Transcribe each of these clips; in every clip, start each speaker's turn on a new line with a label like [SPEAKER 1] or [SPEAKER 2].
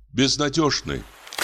[SPEAKER 1] Безнадежный.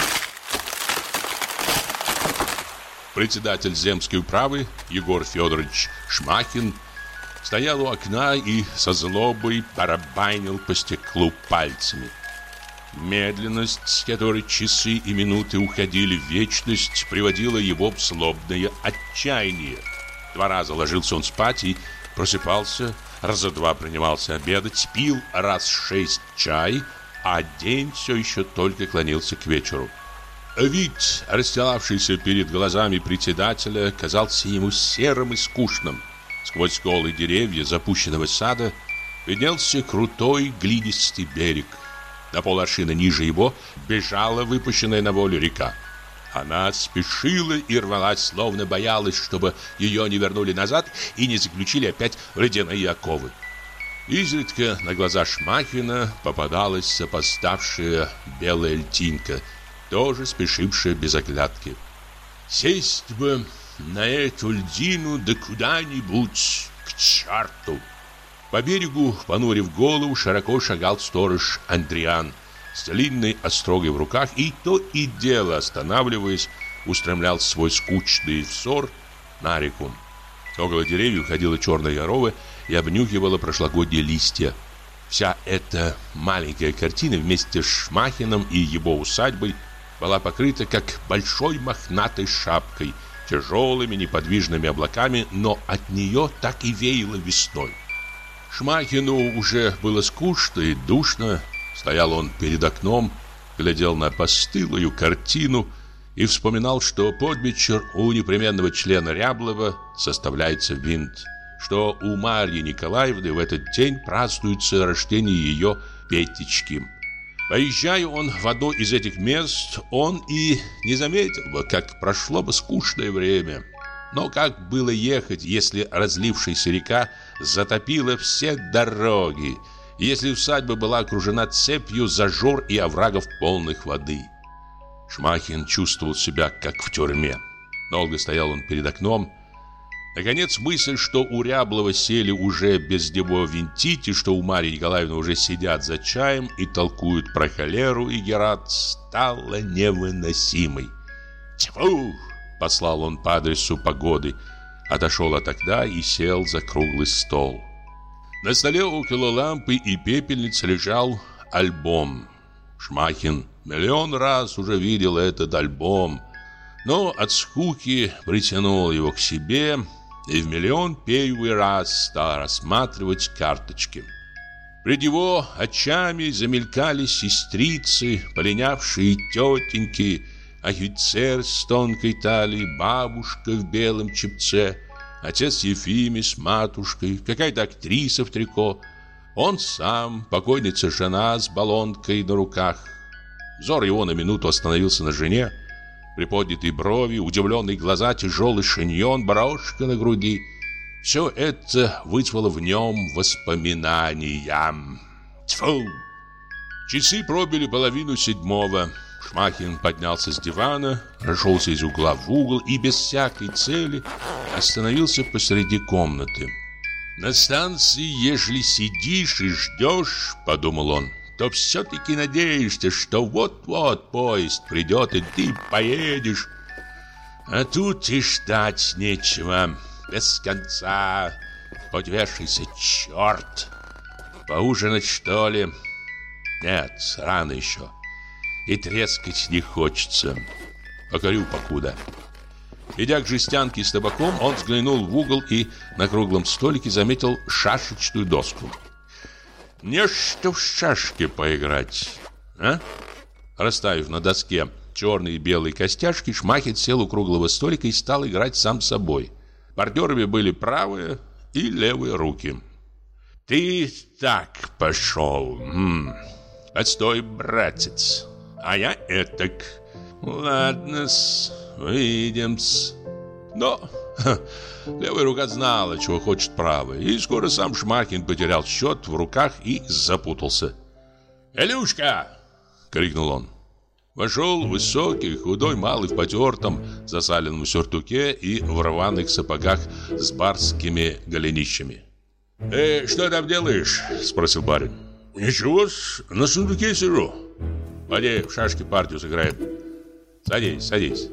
[SPEAKER 1] Председатель земской управы Егор Федорович Шмахин стоял у окна и со злобой барабанил по стеклу пальцами. Медленность, с которой часы и минуты уходили в вечность, приводила его в злобное отчаяние. 2 раза ложился он спать и просыпался, раза 2 принимался обедать, пил раз 6 чай, а день все еще только клонился к вечеру. Вид, расстилавшийся перед глазами председателя, казался ему серым и скучным. Сквозь голые деревья запущенного сада виднелся крутой глинистый берег. На поларшина ниже его бежала выпущенная на волю река. Она спешила и рвалась, словно боялась, чтобы ее не вернули назад и не заключили опять в ледяные оковы. Изредка на глаза Шмахина попадалась запоздавшая белая льтинка, тоже спешившая без оглядки. «Сесть бы на эту льдину да куда-нибудь к черту!» По берегу, понурив голову, широко шагал сторож Андриан с длинной острогой в руках и то и дело, останавливаясь, устремлял свой скучный взор на реку. Около деревьев ходила черная ярова и обнюхивала прошлогодние листья. Вся эта маленькая картина вместе с Шмахиным и его усадьбой была покрыта как большой мохнатой шапкой, тяжелыми неподвижными облаками, но от нее так и веяло весной. Шмахину уже было скучно и душно. Стоял он перед окном, глядел на постылую картину и вспоминал, что под вечер у непременного члена Ряблова составляется винт, что у Марьи Николаевны в этот день празднуется рождение ее Петечки. Поезжая он в одно из этих мест, он и не заметил бы, как прошло бы скучное время. Но как было ехать, если разлившаяся река затопила все дороги, если усадьба была окружена цепью зажор и оврагов полных воды? Шмахин чувствовал себя как в тюрьме. Долго стоял он перед окном. Наконец мысль, что у Ряблова сели уже без него винтить, и что у Марьи Николаевны уже сидят за чаем и толкуют про холеру и Герат, стала невыносимой. «Тьфу!» — послал он по адресу Погоды, отошел от окна и сел за круглый стол. На столе около лампы и пепельницы лежал альбом. Шмахин миллион раз уже видел этот альбом, но от скуки притянул его к себе и в миллион первый раз стал рассматривать карточки. Пред его очами замелькали сестрицы, полинявшие тетеньки, офицер с тонкой талией, бабушка в белом чепце, отец Ефимий с матушкой, какая-то актриса в трико, он сам, покойница жена с баллонкой на руках. Взор его на минуту остановился на жене. Приподнятые брови, удивленные глаза, тяжелый шиньон, брошка на груди. Все это вызвало в нем воспоминания. Тьфу! Часы пробили 6:30. Шмахин поднялся с дивана, прошелся из угла в угол и без всякой цели остановился посреди комнаты. «На станции, ежели сидишь и ждешь, — подумал он, — то все-таки надеешься, что вот-вот поезд придет, и ты поедешь. А тут и ждать нечего, без конца, хоть вешайся, черт. Поужинать, что ли? Нет, рано еще, и трескать не хочется. Покорю покуда». Идя к жестянке с табаком, он взглянул в угол и на круглом столике заметил шашечную доску. «Не что в шашки поиграть, а?» Расставив на доске черные и белые костяшки, Шмахин сел у круглого столика и стал играть сам с собой. Партнерами были правые и левые руки. «Ты так пошел. Отстой, братец. А я этак. Ладно-с, увидим-с». Но левая рука знала, чего хочет правая, и скоро сам Шмахин потерял счет в руках и запутался. «Илюшка!» — крикнул он. Вошел высокий, худой, малый, в потертом, засаленном сюртуке и в рваных сапогах с барскими голенищами.
[SPEAKER 2] Что там делаешь?» — спросил барин.
[SPEAKER 1] «Ничего-с, на сундуке сижу». Пойди в шашки партию сыграем. Садись, садись.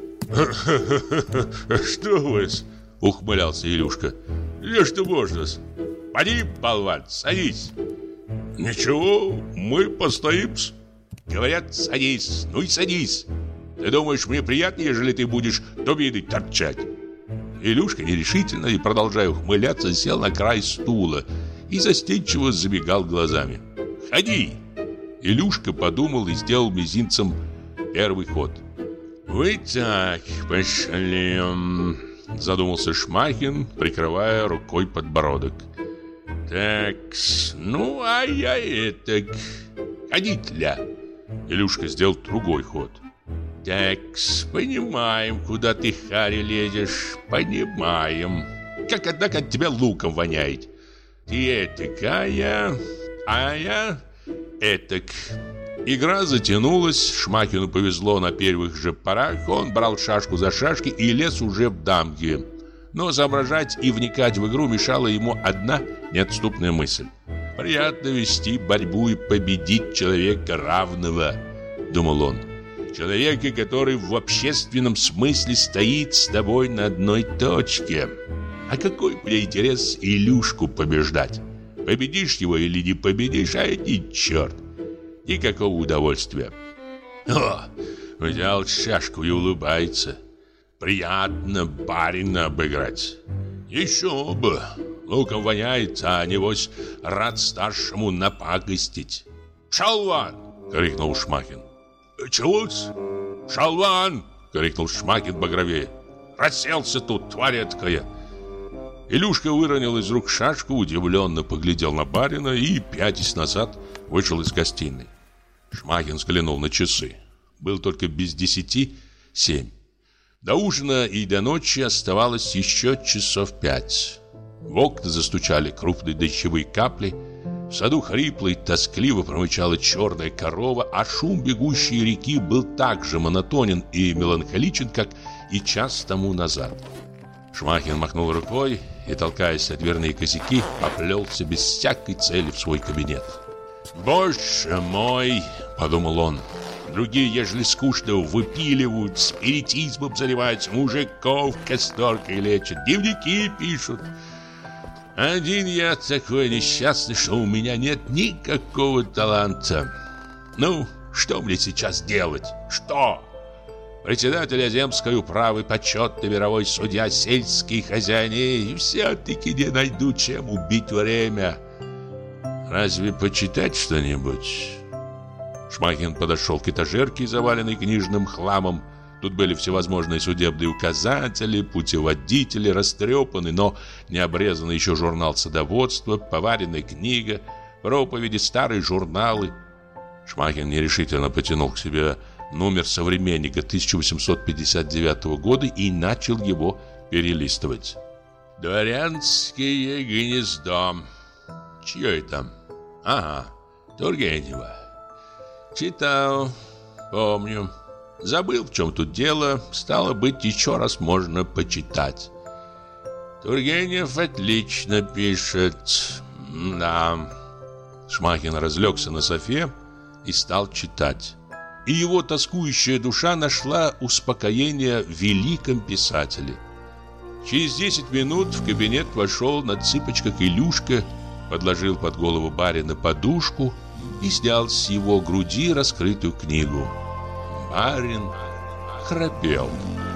[SPEAKER 1] Что вы? Ухмылялся Илюшка. Где что можно? Пойди, болван, садись. Ничего, мы постоим-с. Говорят, садись, ну и садись. Ты думаешь, мне приятнее, ежели ты будешь до виды торчать? Илюшка нерешительно и, продолжая ухмыляться, сел на край стула и застенчиво забегал глазами. «Ходи!» Илюшка подумал и сделал мизинцем первый ход. «Вы так пошли!» Задумался Шмакин, прикрывая рукой подбородок. «Так-с, ну а я этак. Ходи-тля!» Илюшка сделал другой ход. «Так-с, понимаем, куда ты, Харри, лезешь. Понимаем. Как, однако, от тебя луком воняет. Ты этакая, а я этак». Игра затянулась, Шмакину повезло на первых же порах. Он брал шашку за шашки и лез уже в дамки. Но соображать и вникать в игру мешала ему одна неотступная мысль. «Приятно вести борьбу и победить человека равного», — думал он. «Человека, который в общественном смысле стоит с тобой на одной точке. А какой мне интерес Илюшку побеждать? Победишь его или не победишь, а иди черт. Никакого удовольствия». О, взял шашку и улыбается. Приятно барина обыграть. Еще бы. Луком воняет, а небось рад старшему напакостить. «Шалван!» — крикнул Шмакин. «Чего-с? Шалван!» — крикнул Шмакин багровее. «Расселся тут, тварь эткая!» Илюшка выронил из рук шашку, удивленно поглядел на барина и, пятясь назад, вышел из гостиной. Шмакин взглянул на часы. Было только без 7:10. До ужина и до ночи оставалось еще часов 5. В окна застучали крупные дождевые капли. В саду хрипло и тоскливо промычала черная корова, а шум бегущей реки был так же монотонен и меланхоличен, как и час тому назад. Шмакин махнул рукой и, толкаясь о дверные косяки, поплелся без всякой цели в свой кабинет. «Боже мой!» — подумал он. «Другие, ежели скучно, выпиливают, спиритизмом занимаются, мужиков касторкой лечат, дневники пишут. Один я такой несчастный, что у меня нет никакого таланта. Ну, что мне сейчас делать? Что? Председатель земской управы, почетный мировой судья, сельский хозяин, и все-таки не найду, чем убить время. Разве почитать что-нибудь?» Шмакин подошел к этажерке, заваленной книжным хламом. Тут были всевозможные судебные указатели, путеводители, растрепанный, но не обрезанный еще журнал садоводства, поваренная книга, проповеди, старые журналы. Шмакин нерешительно потянул к себе номер «Современника» 1859 года и начал его перелистывать. «Дворянское гнездо». Чье это? Ага, Тургенева. Читал, помню. Забыл, в чем тут дело. Стало быть, еще раз можно почитать. Тургенев отлично пишет. Да. Шмакин разлегся на софе и стал читать. И его тоскующая душа нашла успокоение в великом писателе. Через 10 минут в кабинет вошел на цыпочках Илюшка, подложил под голову барина подушку и снял с его груди раскрытую книгу. Барин храпел.